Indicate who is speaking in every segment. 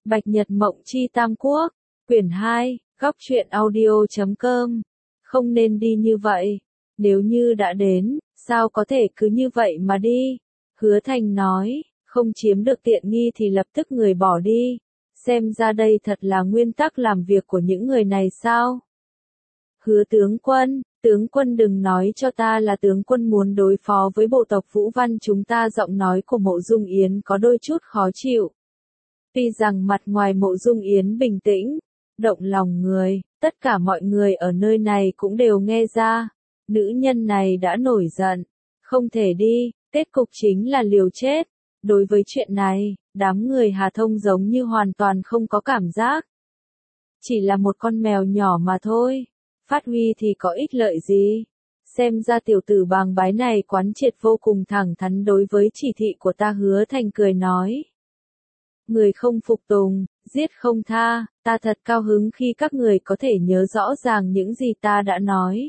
Speaker 1: Bạch Nhật Mộng Chi Tam Quốc, quyển 2, góc truyện audio.com. Không nên đi như vậy. Nếu như đã đến, sao có thể cứ như vậy mà đi? Hứa Thành nói, không chiếm được tiện nghi thì lập tức người bỏ đi. Xem ra đây thật là nguyên tắc làm việc của những người này sao? Hứa tướng quân đừng nói cho ta là tướng quân muốn đối phó với bộ tộc Vũ Văn chúng ta. Giọng nói của Mộ Dung Yến có đôi chút khó chịu. Tuy rằng mặt ngoài Mộ Dung Yến bình tĩnh, động lòng người, tất cả mọi người ở nơi này cũng đều nghe ra. Nữ nhân này đã nổi giận, không thể đi, kết cục chính là liều chết. Đối với chuyện này, đám người Hà Thông giống như hoàn toàn không có cảm giác. Chỉ là một con mèo nhỏ mà thôi, phát huy thì có ích lợi gì? Xem ra tiểu tử Bàng Bái này quán triệt vô cùng thẳng thắn đối với chỉ thị của ta. Hứa Thành cười nói. Người không phục tùng, giết không tha, ta thật cao hứng khi các người có thể nhớ rõ ràng những gì ta đã nói.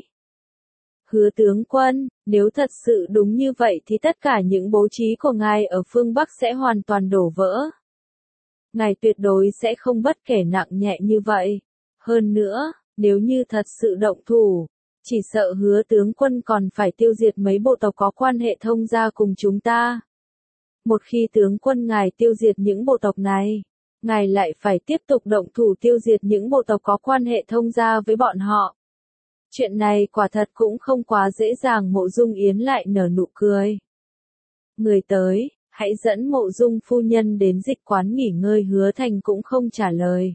Speaker 1: Hứa tướng quân, nếu thật sự đúng như vậy thì tất cả những bố trí của ngài ở phương Bắc sẽ hoàn toàn đổ vỡ. Ngài tuyệt đối sẽ không bất kể nặng nhẹ như vậy. Hơn nữa, nếu như thật sự động thủ, chỉ sợ Hứa tướng quân còn phải tiêu diệt mấy bộ tộc có quan hệ thông gia cùng chúng ta. Một khi tướng quân ngài tiêu diệt những bộ tộc này, ngài lại phải tiếp tục động thủ tiêu diệt những bộ tộc có quan hệ thông gia với bọn họ. Chuyện này quả thật cũng không quá dễ dàng. Mộ Dung Yến lại nở nụ cười. Người tới, hãy dẫn Mộ Dung phu nhân đến dịch quán nghỉ ngơi. Hứa Thành cũng không trả lời.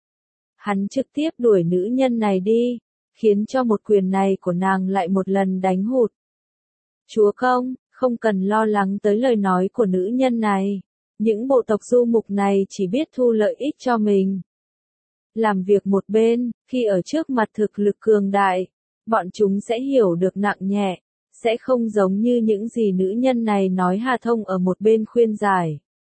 Speaker 1: Hắn trực tiếp đuổi nữ nhân này đi, khiến cho một quyền này của nàng lại một lần đánh hụt. Chúa công, không cần lo lắng tới lời nói của nữ nhân này. Những bộ tộc du mục này chỉ biết thu lợi ích cho mình. Làm việc một bên, khi ở trước mặt thực lực cường đại, bọn chúng sẽ hiểu được nặng nhẹ, sẽ không giống như những gì nữ nhân này nói. Hà Thông ở một bên khuyên giải.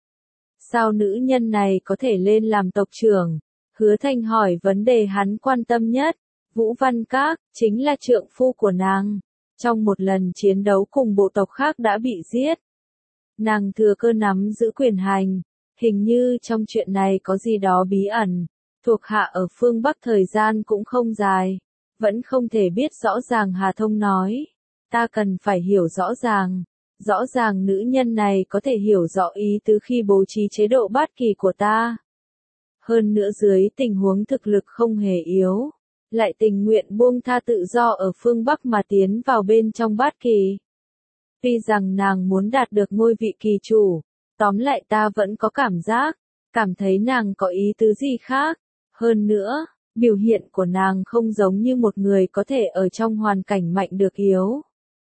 Speaker 1: Sao nữ nhân này có thể lên làm tộc trưởng? Hứa Thành hỏi vấn đề hắn quan tâm nhất. Vũ Văn Các, chính là trượng phu của nàng. Trong một lần chiến đấu cùng bộ tộc khác đã bị giết. Nàng thừa cơ nắm giữ quyền hành. Hình như trong chuyện này có gì đó bí ẩn. Thuộc hạ ở phương Bắc thời gian cũng không dài. Vẫn không thể biết rõ ràng. Hà Thông nói. Ta cần phải hiểu rõ ràng. Rõ ràng nữ nhân này có thể hiểu rõ ý tứ khi bố trí chế độ bát kỳ của ta. Hơn nữa dưới tình huống thực lực không hề yếu, lại tình nguyện buông tha tự do ở phương Bắc mà tiến vào bên trong bát kỳ. Tuy rằng nàng muốn đạt được ngôi vị kỳ chủ, tóm lại ta vẫn có cảm thấy nàng có ý tứ gì khác. Hơn nữa, biểu hiện của nàng không giống như một người có thể ở trong hoàn cảnh mạnh được yếu.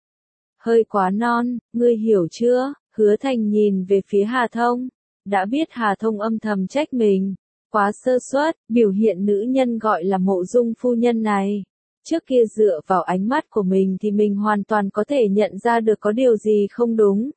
Speaker 1: Hơi quá non, ngươi hiểu chưa? Hứa Thành nhìn về phía Hà Thông. Đã biết Hà Thông âm thầm trách mình. Quá sơ suất, biểu hiện nữ nhân gọi là Mộ Dung phu nhân này. Trước kia dựa vào ánh mắt của mình thì mình hoàn toàn có thể nhận ra được có điều gì không đúng.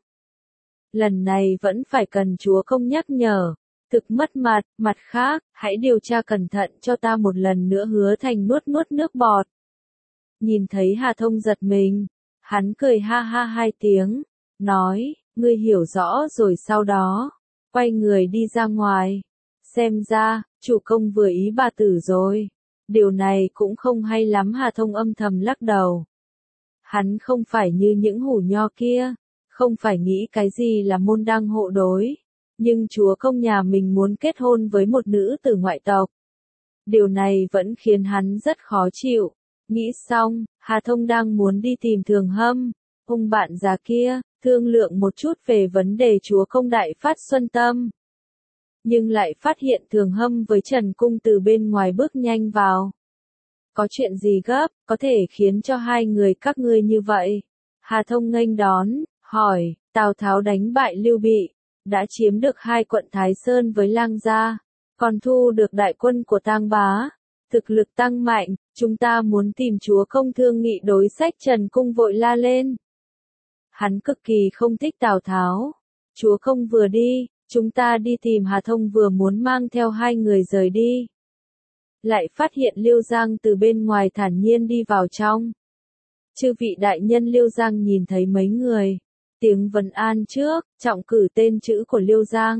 Speaker 1: Lần này vẫn phải cần chúa công nhắc nhở. Thực mất mặt khác, hãy điều tra cẩn thận cho ta một lần nữa. Hứa Thành nuốt nước bọt. Nhìn thấy Hà Thông giật mình, hắn cười ha ha hai tiếng, nói, ngươi hiểu rõ rồi. Sau đó, quay người đi ra ngoài. Xem ra, chủ công vừa ý bà tử rồi. Điều này cũng không hay lắm. Hà Thông âm thầm lắc đầu. Hắn không phải như những hủ nho kia, không phải nghĩ cái gì là môn đăng hộ đối. Nhưng chúa công nhà mình muốn kết hôn với một nữ tử ngoại tộc. Điều này vẫn khiến hắn rất khó chịu. Nghĩ xong, Hà Thông đang muốn đi tìm Thường Hâm, ông bạn già kia, thương lượng một chút về vấn đề chúa công đại phát xuân tâm. Nhưng lại phát hiện Thường Hâm với Trần Cung từ bên ngoài bước nhanh vào. Có chuyện gì gấp, có thể khiến cho hai người các ngươi như vậy? Hà Thông nghênh đón, hỏi, Tào Tháo đánh bại Lưu Bị, đã chiếm được 2 quận Thái Sơn với Lang Gia, còn thu được đại quân của Tang Bá, thực lực tăng mạnh, chúng ta muốn tìm chúa công thương nghị đối sách. Trần Cung vội la lên. Hắn cực kỳ không thích Tào Tháo. Chúa công vừa đi, chúng ta đi tìm. Hà Thông vừa muốn mang theo hai người rời đi, lại phát hiện Liêu Giang từ bên ngoài thản nhiên đi vào trong. Chư vị đại nhân. Liêu Giang nhìn thấy mấy người, tiếng vấn an trước, trọng cử tên chữ của Liêu Giang,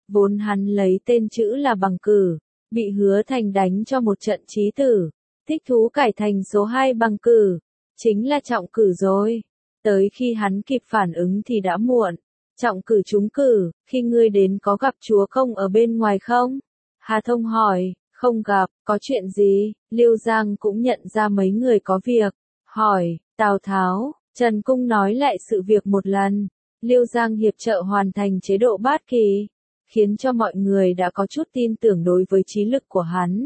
Speaker 1: Vốn hắn lấy tên chữ là Bằng Cử, bị Hứa Thành đánh cho một trận chí tử, thích thú cải thành số 2 Bằng Cử, chính là Trọng Cử rồi. Tới khi hắn kịp phản ứng thì đã muộn. Trọng Cử trúng cử, khi ngươi đến có gặp chúa công ở bên ngoài không? Hà Thông hỏi, không gặp, có chuyện gì? Liêu Giang cũng nhận ra mấy người có việc, hỏi, Tào Tháo, Trần Cung nói lại sự việc một lần. Liêu Giang hiệp trợ hoàn thành chế độ Bát Kỳ, khiến cho mọi người đã có chút tin tưởng đối với trí lực của hắn.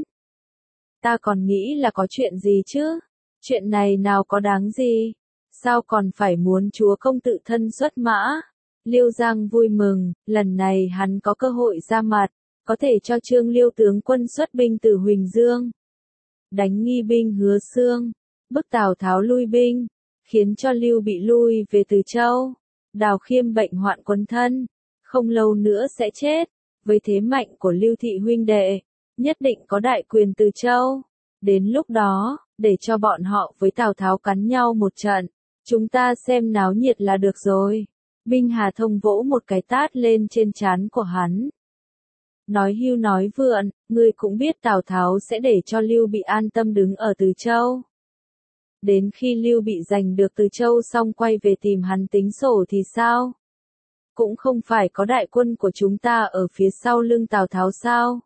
Speaker 1: Ta còn nghĩ là có chuyện gì chứ? Chuyện này nào có đáng gì? Sao còn phải muốn chúa công tự thân xuất mã? Liêu Giang vui mừng, lần này hắn có cơ hội ra mặt, có thể cho Trương Liêu tướng quân xuất binh từ Huỳnh Dương, đánh nghi binh Hứa Xương, bức Tào Tháo lui binh, khiến cho Lưu Bị lui về Từ Châu. Đào Khiêm bệnh hoạn quấn thân, không lâu nữa sẽ chết, với thế mạnh của Lưu thị huynh đệ, nhất định có đại quyền Từ Châu. Đến lúc đó, để cho bọn họ với Tào Tháo cắn nhau một trận, chúng ta xem náo nhiệt là được rồi. Binh Hà Thông vỗ một cái tát lên trên trán của hắn. Nói hưu nói vượn, ngươi cũng biết Tào Tháo sẽ để cho Lưu Bị an tâm đứng ở Từ Châu. Đến khi Lưu Bị giành được Từ Châu xong quay về tìm hắn tính sổ thì sao? Cũng không phải có đại quân của chúng ta ở phía sau lưng Tào Tháo sao?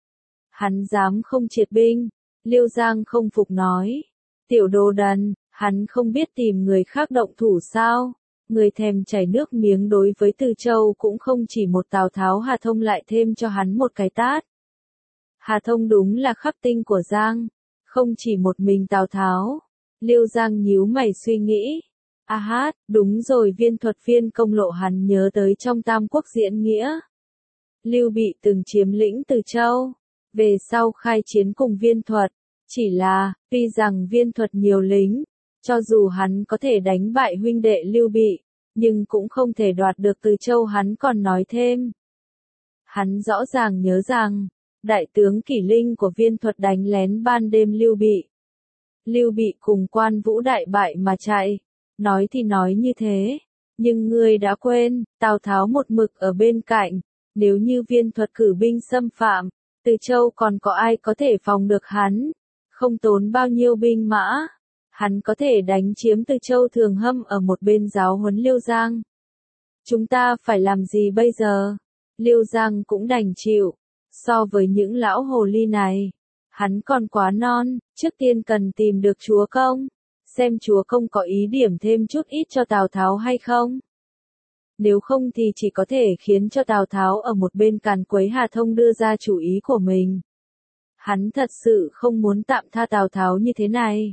Speaker 1: Hắn dám không triệt binh? Liêu Giang không phục nói. Tiểu đồ đần, hắn không biết tìm người khác động thủ sao? Người thèm chảy nước miếng đối với Từ Châu cũng không chỉ một Tào Tháo. Hà Thông lại thêm cho hắn một cái tát. Hà Thông đúng là khắc tinh của Giang, không chỉ một mình Tào Tháo. Liêu Giang nhíu mày suy nghĩ. A hát, đúng rồi, viên thuật viên công lộ hắn nhớ tới trong Tam Quốc diễn nghĩa. Lưu Bị từng chiếm lĩnh Từ Châu, về sau khai chiến cùng viên thuật. Chỉ là, tuy rằng viên thuật nhiều lính, cho dù hắn có thể đánh bại huynh đệ Lưu Bị, nhưng cũng không thể đoạt được Từ Châu. Hắn còn nói thêm. Hắn rõ ràng nhớ rằng, đại tướng Kỷ Linh của viên thuật đánh lén ban đêm Lưu Bị. Lưu Bị cùng Quan Vũ đại bại mà chạy. Nói thì nói như thế, nhưng ngươi đã quên, Tào Tháo một mực ở bên cạnh. Nếu như viên thuật cử binh xâm phạm, Từ Châu còn có ai có thể phòng được hắn? Không tốn bao nhiêu binh mã, hắn có thể đánh chiếm Từ Châu. Thường Hâm ở một bên giáo huấn Liêu Giang. Chúng ta phải làm gì bây giờ? Liêu Giang cũng đành chịu. So với những lão hồ ly này, hắn còn quá non, trước tiên cần tìm được chúa công. Xem chúa công có ý điểm thêm chút ít cho Tào Tháo hay không. Nếu không thì chỉ có thể khiến cho Tào Tháo ở một bên càn quấy. Hà Thông đưa ra chủ ý của mình. Hắn thật sự không muốn tạm tha Tào Tháo như thế này.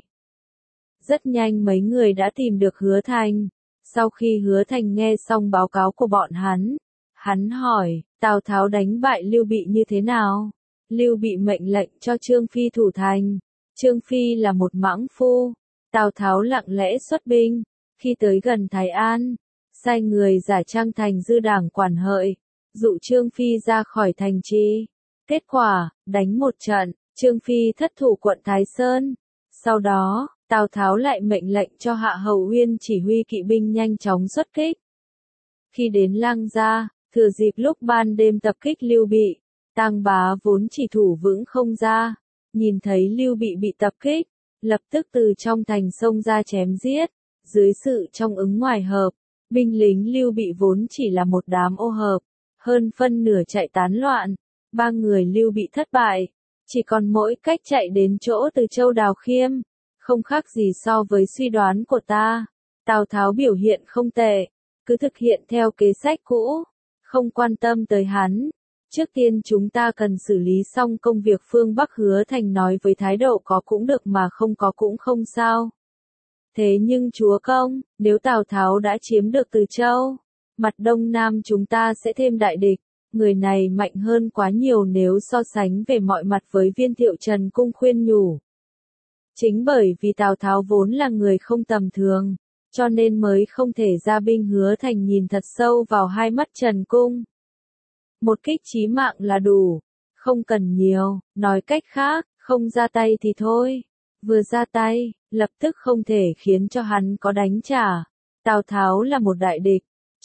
Speaker 1: Rất nhanh mấy người đã tìm được Hứa Thành. Sau khi Hứa Thành nghe xong báo cáo của bọn hắn hỏi, Tào Tháo đánh bại Lưu Bị như thế nào? Lưu Bị mệnh lệnh cho Trương Phi thủ thành. Trương Phi là một mãng phu. Tào Tháo lặng lẽ xuất binh. Khi tới gần Thái An, sai người giả trang thành dư đảng quản hợi, dụ Trương Phi ra khỏi thành trì. Kết quả, đánh một trận, Trương Phi thất thủ quận Thái Sơn. Sau đó, Tào Tháo lại mệnh lệnh cho Hạ Hầu Uyên chỉ huy kỵ binh nhanh chóng xuất kích. Khi đến Lang Gia, thừa dịp lúc ban đêm tập kích Lưu Bị, Tang Bá vốn chỉ thủ vững không ra, nhìn thấy Lưu Bị tập kích, lập tức từ trong thành xông ra chém giết. Dưới sự trong ứng ngoài hợp, binh lính Lưu Bị vốn chỉ là một đám ô hợp, hơn phân nửa chạy tán loạn. Ba người Lưu Bị thất bại, chỉ còn mỗi cách chạy đến chỗ Từ Châu Đào Khiêm, không khác gì so với suy đoán của ta. Tào Tháo biểu hiện không tệ, cứ thực hiện theo kế sách cũ, không quan tâm tới hắn. Trước tiên chúng ta cần xử lý xong công việc phương Bắc. Hứa Thành nói với thái độ có cũng được mà không có cũng không sao. Thế nhưng chúa công, nếu Tào Tháo đã chiếm được Từ Châu, mặt Đông Nam chúng ta sẽ thêm đại địch. Người này mạnh hơn quá nhiều nếu so sánh về mọi mặt với Viên Thiệu. Trần Cung khuyên nhủ. Chính bởi vì Tào Tháo vốn là người không tầm thường, cho nên mới không thể ra binh. Hứa Thành nhìn thật sâu vào hai mắt Trần Cung. Một kích chí mạng là đủ, không cần nhiều, nói cách khác, không ra tay thì thôi. Vừa ra tay, lập tức không thể khiến cho hắn có đánh trả. Tào Tháo là một đại địch,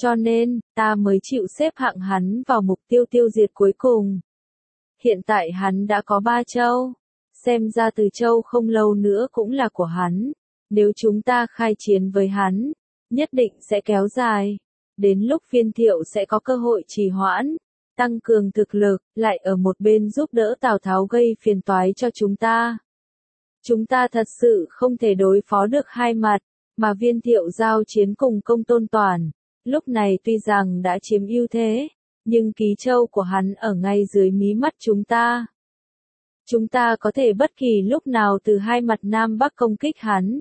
Speaker 1: Cho nên, ta mới chịu xếp hạng hắn vào mục tiêu tiêu diệt cuối cùng. Hiện tại hắn đã có 3 châu. Xem ra Từ Châu không lâu nữa cũng là của hắn. Nếu chúng ta khai chiến với hắn, nhất định sẽ kéo dài. Đến lúc Viên Thiệu sẽ có cơ hội trì hoãn, tăng cường thực lực, lại ở một bên giúp đỡ Tào Tháo gây phiền toái cho chúng ta. Chúng ta thật sự không thể đối phó được hai mặt, mà Viên Thiệu giao chiến cùng Công Tôn Toàn. Lúc này tuy rằng đã chiếm ưu thế, nhưng ký châu của hắn ở ngay dưới mí mắt chúng ta. Chúng ta có thể bất kỳ lúc nào từ hai mặt Nam Bắc công kích hắn.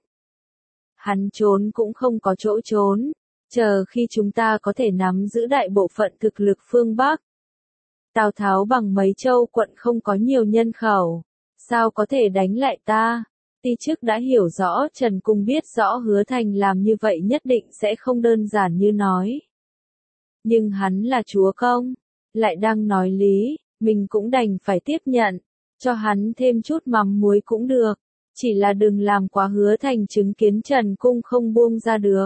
Speaker 1: Hắn trốn cũng không có chỗ trốn, chờ khi chúng ta có thể nắm giữ đại bộ phận thực lực phương Bắc. Tào Tháo bằng mấy châu quận không có nhiều nhân khẩu, sao có thể đánh lại ta? Ti chức đã hiểu rõ Trần Cung biết rõ Hứa Thành làm như vậy nhất định sẽ không đơn giản như nói. Nhưng hắn là chúa công, lại đang nói lý, mình cũng đành phải tiếp nhận, cho hắn thêm chút mắm muối cũng được, chỉ là đừng làm quá Hứa Thành chứng kiến Trần Cung không buông ra được.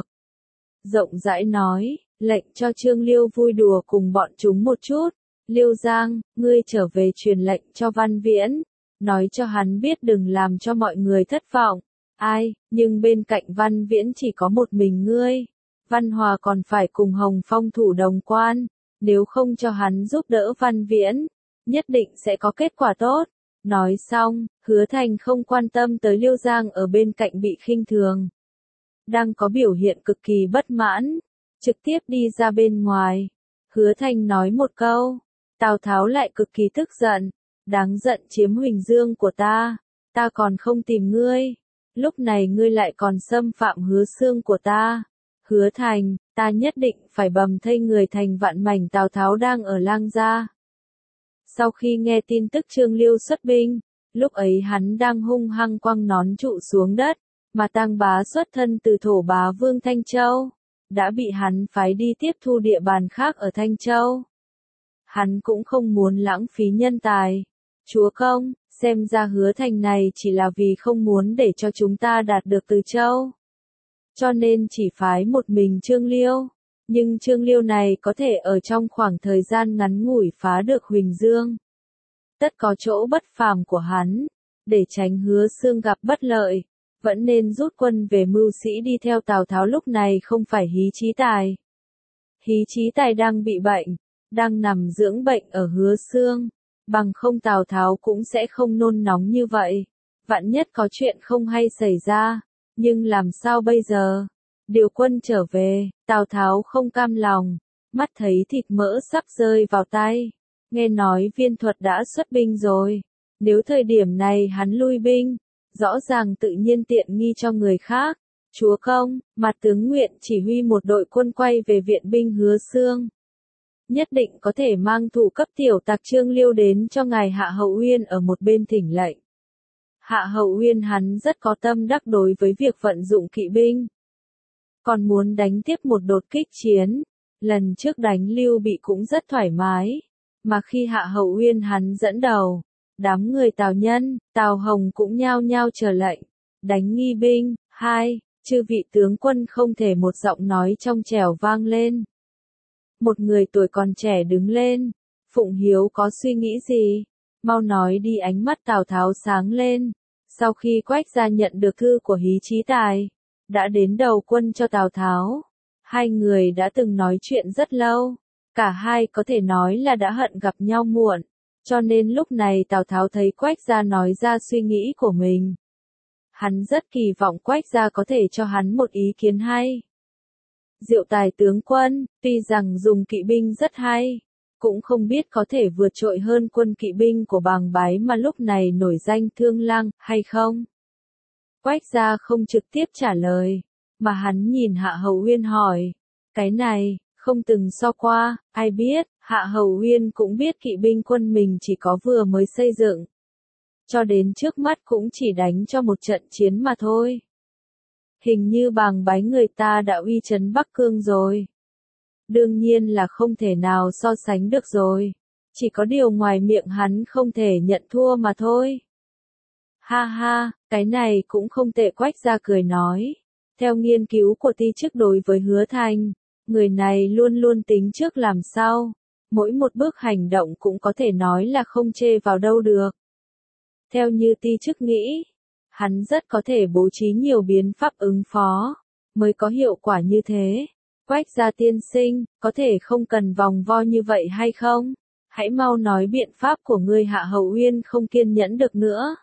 Speaker 1: Rộng rãi nói, lệnh cho Trương Liêu vui đùa cùng bọn chúng một chút. Liêu Giang, ngươi trở về truyền lệnh cho Văn Viễn, nói cho hắn biết đừng làm cho mọi người thất vọng. Ai, nhưng bên cạnh Văn Viễn chỉ có một mình ngươi. Văn Hòa còn phải cùng Hồng Phong thủ đồng quan, nếu không cho hắn giúp đỡ Văn Viễn, nhất định sẽ có kết quả tốt. Nói xong, Hứa Thành không quan tâm tới Liêu Giang ở bên cạnh bị khinh thường. Đang có biểu hiện cực kỳ bất mãn, trực tiếp đi ra bên ngoài. Hứa Thành nói một câu, Tào Tháo lại cực kỳ tức giận, đáng giận chiếm Huỳnh Dương của ta còn không tìm ngươi, lúc này ngươi lại còn xâm phạm Hứa Xương của ta. Hứa Thành, ta nhất định phải bầm thây người thành vạn mảnh. Tào Tháo đang ở Lang Gia. Sau khi nghe tin tức Trương Liêu xuất binh, lúc ấy hắn đang hung hăng quăng nón trụ xuống đất, mà Tang Bá xuất thân từ thổ bá vương Thanh Châu, đã bị hắn phái đi tiếp thu địa bàn khác ở Thanh Châu. Hắn cũng không muốn lãng phí nhân tài. Chúa công, xem ra Hứa Thành này chỉ là vì không muốn để cho chúng ta đạt được Từ Châu. Cho nên chỉ phái một mình Trương Liêu. Nhưng Trương Liêu này có thể ở trong khoảng thời gian ngắn ngủi phá được Huỳnh Dương. Tất có chỗ bất phàm của hắn. Để tránh Hứa Xương gặp bất lợi, vẫn nên rút quân về mưu sĩ đi theo Tào Tháo. Lúc này không phải Hí Chí Tài. Hí Chí Tài đang bị bệnh, đang nằm dưỡng bệnh ở Hứa Xương, bằng không Tào Tháo cũng sẽ không nôn nóng như vậy. Vạn nhất có chuyện không hay xảy ra, nhưng làm sao bây giờ? Điều quân trở về, Tào Tháo không cam lòng, mắt thấy thịt mỡ sắp rơi vào tay. Nghe nói Viên Thuật đã xuất binh rồi, nếu thời điểm này hắn lui binh, rõ ràng tự nhiên tiện nghi cho người khác. Chúa công, mặt tướng nguyện chỉ huy một đội quân quay về viện binh Hứa Xương. Nhất định có thể mang thủ cấp tiểu tặc Trương Liêu đến cho ngài Hạ Hậu Uyên ở một bên thỉnh lệnh. Hạ Hậu Uyên hắn rất có tâm đắc đối với việc vận dụng kỵ binh. Còn muốn đánh tiếp một đột kích chiến, lần trước đánh Lưu Bị cũng rất thoải mái, mà khi Hạ Hậu Uyên hắn dẫn đầu, đám người Tào Nhân, Tào Hồng cũng nhao nhao chờ lệnh, đánh nghi binh. Hai, chư vị tướng quân không thể một giọng nói trong trẻo vang lên. Một người tuổi còn trẻ đứng lên. Phụng Hiếu có suy nghĩ gì? Mau nói đi. Ánh mắt Tào Tháo sáng lên. Sau khi Quách Gia nhận được thư của Hí Chí Tài, đã đến đầu quân cho Tào Tháo. Hai người đã từng nói chuyện rất lâu. Cả hai có thể nói là đã hận gặp nhau muộn. Cho nên lúc này Tào Tháo thấy Quách Gia nói ra suy nghĩ của mình. Hắn rất kỳ vọng Quách Gia có thể cho hắn một ý kiến hay. Diệu Tài tướng quân, tuy rằng dùng kỵ binh rất hay, cũng không biết có thể vượt trội hơn quân kỵ binh của Bàng Bái mà lúc này nổi danh Thương Lang, hay không? Quách Gia không trực tiếp trả lời, mà hắn nhìn Hạ Hậu Uyên hỏi, cái này, không từng so qua, ai biết, Hạ Hậu Uyên cũng biết kỵ binh quân mình chỉ có vừa mới xây dựng. Cho đến trước mắt cũng chỉ đánh cho một trận chiến mà thôi. Hình như Bàng Bái người ta đã uy chấn Bắc Cương rồi. Đương nhiên là không thể nào so sánh được rồi. Chỉ có điều ngoài miệng hắn không thể nhận thua mà thôi. Ha ha, cái này cũng không tệ. Quách Gia cười nói. Theo nghiên cứu của ti chức đối với Hứa Thành, Người này luôn luôn tính trước làm sau, mỗi một bước hành động cũng có thể nói là không chê vào đâu được. Theo như ti chức nghĩ, hắn rất có thể bố trí nhiều biện pháp ứng phó, mới có hiệu quả như thế. Quách gia tiên sinh, có thể không cần vòng vo như vậy hay không? Hãy mau nói biện pháp của ngươi. Hạ Hầu Uyên không kiên nhẫn được nữa.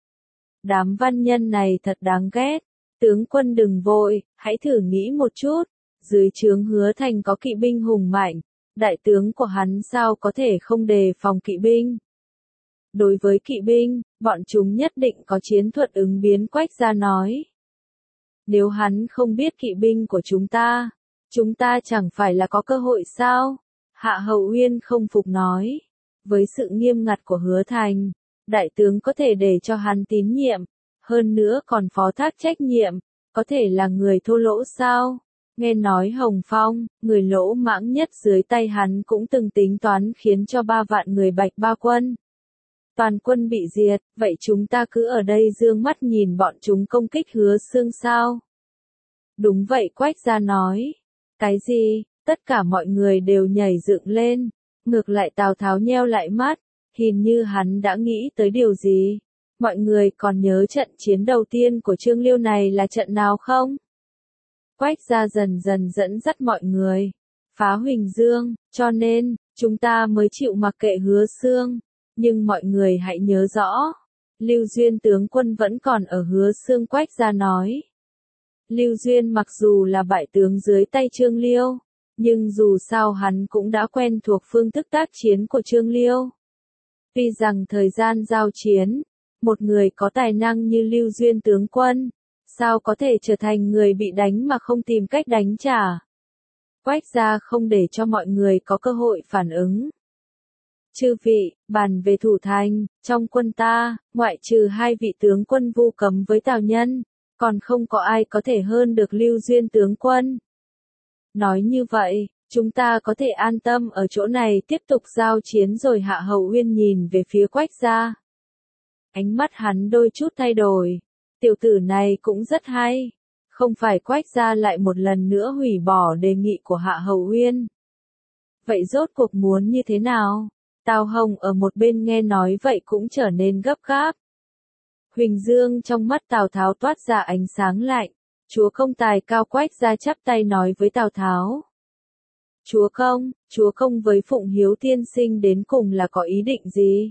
Speaker 1: Đám văn nhân này thật đáng ghét. Tướng quân đừng vội, hãy thử nghĩ một chút. Dưới trướng Hứa Thành có kỵ binh hùng mạnh, đại tướng của hắn sao có thể không đề phòng kỵ binh? Đối với kỵ binh, bọn chúng nhất định có chiến thuật ứng biến. Quách gia nói. Nếu hắn không biết kỵ binh của chúng ta chẳng phải là có cơ hội sao? Hạ Hầu Uyên không phục nói. Với sự nghiêm ngặt của Hứa Thành, đại tướng có thể để cho hắn tín nhiệm, hơn nữa còn phó thác trách nhiệm, có thể là người thô lỗ sao? Nghe nói Hồng Phong, người lỗ mãng nhất dưới tay hắn cũng từng tính toán khiến cho 3 vạn người Bạch Ba quân. Toàn quân bị diệt, vậy chúng ta cứ ở đây dương mắt nhìn bọn chúng công kích Hứa Xương sao? Đúng vậy, Quách gia nói. Cái gì? Tất cả mọi người đều nhảy dựng lên. Ngược lại Tào Tháo nheo lại mắt, hình như hắn đã nghĩ tới điều gì. Mọi người còn nhớ trận chiến đầu tiên của Trương Liêu này là trận nào không? Quách gia dần dần dẫn dắt mọi người phá Huỳnh Dương, cho nên chúng ta mới chịu mặc kệ Hứa Xương. Nhưng mọi người hãy nhớ rõ, Lưu Duyên tướng quân vẫn còn ở Hứa Xương. Quách gia nói. Lưu Duyên mặc dù là bại tướng dưới tay Trương Liêu, nhưng dù sao hắn cũng đã quen thuộc phương thức tác chiến của Trương Liêu. Tuy rằng thời gian giao chiến, một người có tài năng như Lưu Duyên tướng quân, sao có thể trở thành người bị đánh mà không tìm cách đánh trả? Quách gia không để cho mọi người có cơ hội phản ứng. Chư vị, bàn về thủ thành, trong quân ta, ngoại trừ 2 vị tướng quân Vu Cấm với Tào Nhân, còn không có ai có thể hơn được Lưu Duyên tướng quân. Nói như vậy, chúng ta có thể an tâm ở chỗ này tiếp tục giao chiến rồi. Hạ Hầu Uyên nhìn về phía Quách gia. Ánh mắt hắn đôi chút thay đổi. Tiểu tử này cũng rất hay. Không phải. Quách gia lại một lần nữa hủy bỏ đề nghị của Hạ Hầu Uyên. Vậy rốt cuộc muốn như thế nào? Tào Hồng ở một bên nghe nói vậy cũng trở nên gấp gáp. Huỳnh Dương trong mắt Tào Tháo toát ra ánh sáng lạnh. Chúa công tài cao. Quách gia chắp tay nói với Tào Tháo. Chúa công với Phụng Hiếu tiên sinh đến cùng là có ý định gì?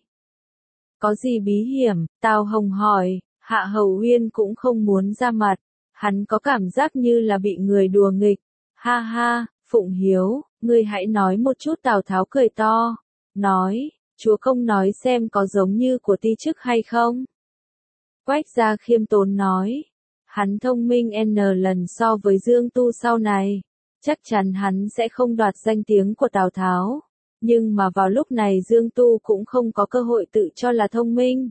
Speaker 1: Có gì bí hiểm? Tào Hồng hỏi. Hạ Hầu Uyên cũng không muốn ra mặt. Hắn có cảm giác như là bị người đùa nghịch. Ha ha, Phụng Hiếu, ngươi hãy nói một chút. Tào Tháo cười to. Nói, chúa công nói xem có giống như của ti chức hay không? Quách gia khiêm tốn nói. Hắn thông minh n lần so với Dương Tu sau này. Chắc chắn hắn sẽ không đoạt danh tiếng của Tào Tháo. Nhưng mà vào lúc này Dương Tu cũng không có cơ hội tự cho là thông minh.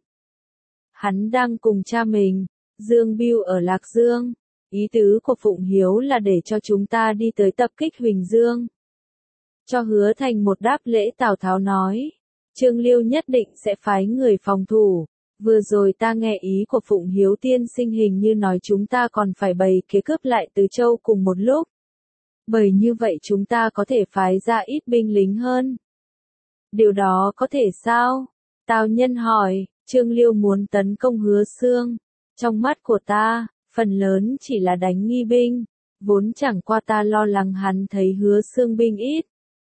Speaker 1: Hắn đang cùng cha mình, Dương Bưu ở Lạc Dương. Ý tứ của Phụng Hiếu là để cho chúng ta đi tới tập kích Huỳnh Dương. Cho Hứa Thành một đáp lễ. Tào Tháo nói. Trương Liêu nhất định sẽ phái người phòng thủ. Vừa rồi ta nghe ý của Phụng Hiếu tiên sinh hình như nói chúng ta còn phải bày kế cướp lại Từ Châu cùng một lúc. Bởi như vậy chúng ta có thể phái ra ít binh lính hơn. Điều đó có thể sao? Tào Nhân hỏi. Trương Liêu muốn tấn công Hứa Xương. Trong mắt của ta, phần lớn chỉ là đánh nghi binh. Vốn chẳng qua ta lo lắng hắn thấy Hứa Xương binh ít,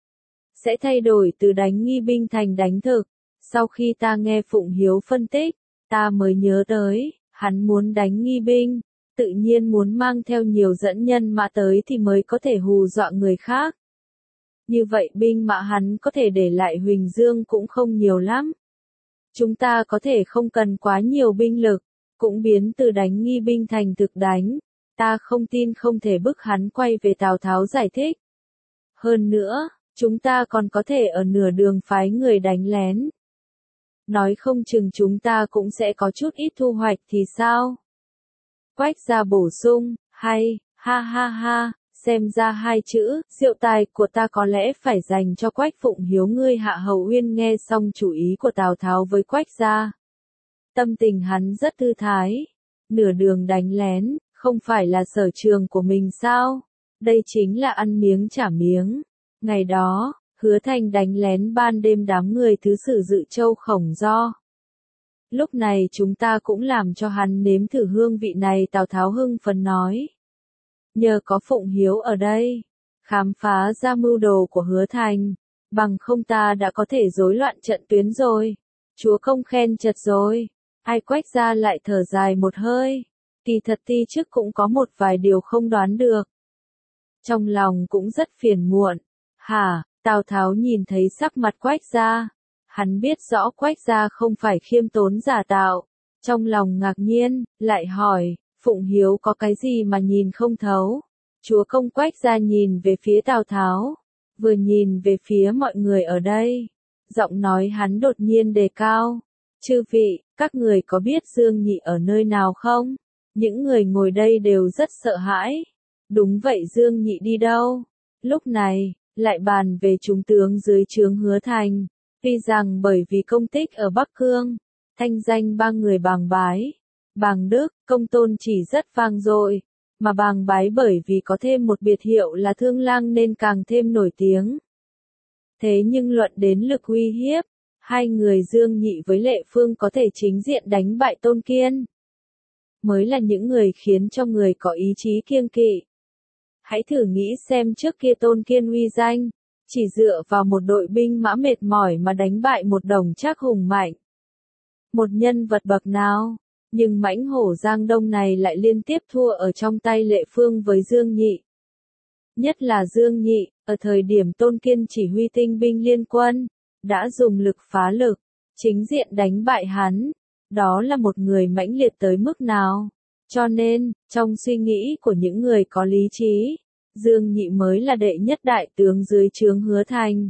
Speaker 1: sẽ thay đổi từ đánh nghi binh thành đánh thực. Sau khi ta nghe Phụng Hiếu phân tích, ta mới nhớ tới, hắn muốn đánh nghi binh, tự nhiên muốn mang theo nhiều dẫn nhân mã tới thì mới có thể hù dọa người khác. Như vậy binh mã hắn có thể để lại Huỳnh Dương cũng không nhiều lắm. Chúng ta có thể không cần quá nhiều binh lực, cũng biến từ đánh nghi binh thành thực đánh. Ta không tin không thể bức hắn quay về. Tào Tháo giải thích. Hơn nữa, chúng ta còn có thể ở nửa đường phái người đánh lén. Nói không chừng chúng ta cũng sẽ có chút ít thu hoạch thì sao? Quách gia bổ sung. Hay, ha ha ha, xem ra 2 chữ, diệu tài của ta có lẽ phải dành cho Quách Phụng Hiếu ngươi. Hạ Hầu Uyên nghe xong chủ ý của Tào Tháo với Quách gia. Tâm tình hắn rất thư thái. Nửa đường đánh lén, không phải là sở trường của mình sao? Đây chính là ăn miếng trả miếng. Ngày đó, Hứa Thành đánh lén ban đêm đám người thứ sử dự châu Khổng Do. Lúc này chúng ta cũng làm cho hắn nếm thử hương vị này, Tào Tháo hưng phấn nói. Nhờ có Phụng Hiếu ở đây, khám phá ra mưu đồ của Hứa Thành, bằng không ta đã có thể rối loạn trận tuyến rồi. Chúa công khen chật rồi. Ai Quách gia lại thở dài một hơi. Kỳ thật ti trước cũng có một vài điều không đoán được. Trong lòng cũng rất phiền muộn. Hả, Tào Tháo nhìn thấy sắc mặt Quách gia. Hắn biết rõ Quách gia không phải khiêm tốn giả tạo. Trong lòng ngạc nhiên, lại hỏi, Phụng Hiếu có cái gì mà nhìn không thấu? Chúa công Quách gia nhìn về phía Tào Tháo, vừa nhìn về phía mọi người ở đây. Giọng nói hắn đột nhiên đề cao. Chư vị, các người có biết Dương Nhị ở nơi nào không? Những người ngồi đây đều rất sợ hãi. Đúng vậy, Dương Nhị đi đâu? Lúc này, lại bàn về chúng tướng dưới trướng Hứa Thành. Tuy rằng bởi vì công tích ở Bắc Cương, thanh danh ba người Bàng Bái, Bàng Đức, Công Tôn chỉ rất vang dội, mà Bàng Bái bởi vì có thêm một biệt hiệu là Thương Lang nên càng thêm nổi tiếng. Thế nhưng luận đến lực uy hiếp, hai người Dương Nhị với Lệ Phương có thể chính diện đánh bại Tôn Kiên, mới là những người khiến cho người có ý chí kiêng kỵ. Hãy thử nghĩ xem trước kia Tôn Kiên uy danh, chỉ dựa vào một đội binh mã mệt mỏi mà đánh bại một đồng trác hùng mạnh. Một nhân vật bậc nào, nhưng mãnh hổ Giang Đông này lại liên tiếp thua ở trong tay Lệ Phương với Dương Nhị. Nhất là Dương Nhị, ở thời điểm Tôn Kiên chỉ huy tinh binh liên quân, đã dùng lực phá lực, chính diện đánh bại hắn. Đó là một người mãnh liệt tới mức nào? Cho nên, trong suy nghĩ của những người có lý trí, Dương Nhị mới là đệ nhất đại tướng dưới trướng Hứa Thành.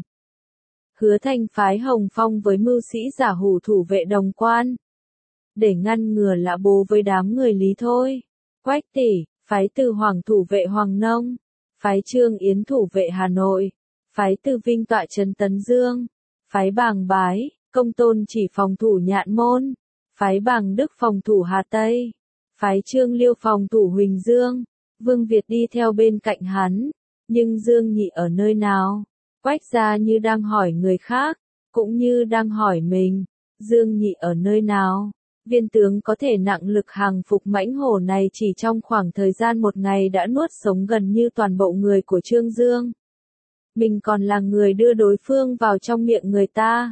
Speaker 1: Hứa Thành phái Hồng Phong với mưu sĩ giả hủ thủ vệ Đồng Quan, để ngăn ngừa Lã Bố với đám người Lý Thôi. Quách tỷ, phái Từ Hoàng thủ vệ Hoàng Nông, phái Trương Yến thủ vệ Hà Nội, phái Từ Vinh tọa trấn Tấn Dương, phái Bàng Bái, Công Tôn chỉ phòng thủ Nhạn Môn, phái Bàng Đức phòng thủ Hà Tây, phái Trương Liêu phòng thủ Huỳnh Dương. Vương Việt đi theo bên cạnh hắn, nhưng Dương Nhị ở nơi nào? Quách gia như đang hỏi người khác, cũng như đang hỏi mình, Dương Nhị ở nơi nào? Viên tướng có thể nặng lực hàng phục mãnh hổ này chỉ trong khoảng thời gian một ngày đã nuốt sống gần như toàn bộ người của Trương Dương. Mình còn là người đưa đối phương vào trong miệng người ta.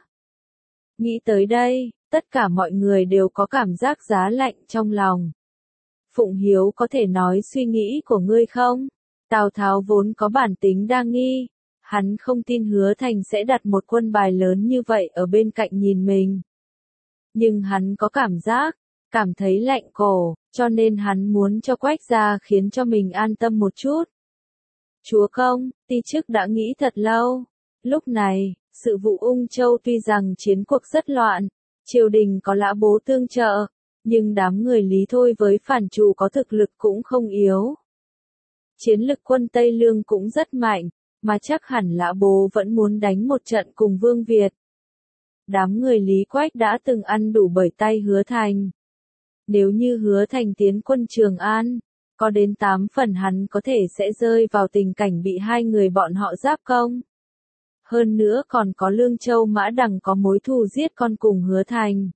Speaker 1: Nghĩ tới đây, tất cả mọi người đều có cảm giác giá lạnh trong lòng. Phụng Hiếu có thể nói suy nghĩ của ngươi không? Tào Tháo vốn có bản tính đa nghi, hắn không tin Hứa Thành sẽ đặt một quân bài lớn như vậy ở bên cạnh nhìn mình. Nhưng hắn có cảm thấy lạnh cổ, cho nên hắn muốn cho Quách gia khiến cho mình an tâm một chút. Chúa công, ti chức đã nghĩ thật lâu. Lúc này, sự vụ Ung Châu tuy rằng chiến cuộc rất loạn, triều đình có Lã Bố tương trợ, nhưng đám người Lý Thôi với phản chủ có thực lực cũng không yếu. Chiến lực quân Tây Lương cũng rất mạnh, mà chắc hẳn Lã Bố vẫn muốn đánh một trận cùng Vương Việt. Đám người Lý Quách đã từng ăn đủ bởi tay Hứa Thành. Nếu như Hứa Thành tiến quân Trường An, có đến 8 phần hắn có thể sẽ rơi vào tình cảnh bị hai người bọn họ giáp công. Hơn nữa còn có Lương Châu Mã Đằng có mối thù giết con cùng Hứa Thành.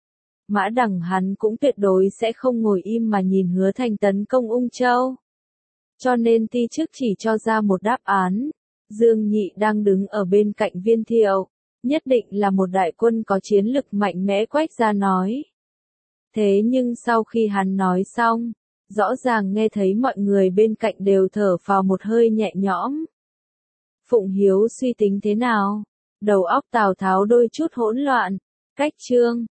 Speaker 1: Mã Đằng hắn cũng tuyệt đối sẽ không ngồi im mà nhìn Hứa Thành tấn công Ung Châu. Cho nên ti chức chỉ cho ra một đáp án. Dương Nhị đang đứng ở bên cạnh Viên Thiệu, nhất định là một đại quân có chiến lực mạnh mẽ, Quách gia nói. Thế nhưng sau khi hắn nói xong, rõ ràng nghe thấy mọi người bên cạnh đều thở phào một hơi nhẹ nhõm. Phụng Hiếu suy tính thế nào? Đầu óc Tào Tháo đôi chút hỗn loạn. Cách Trương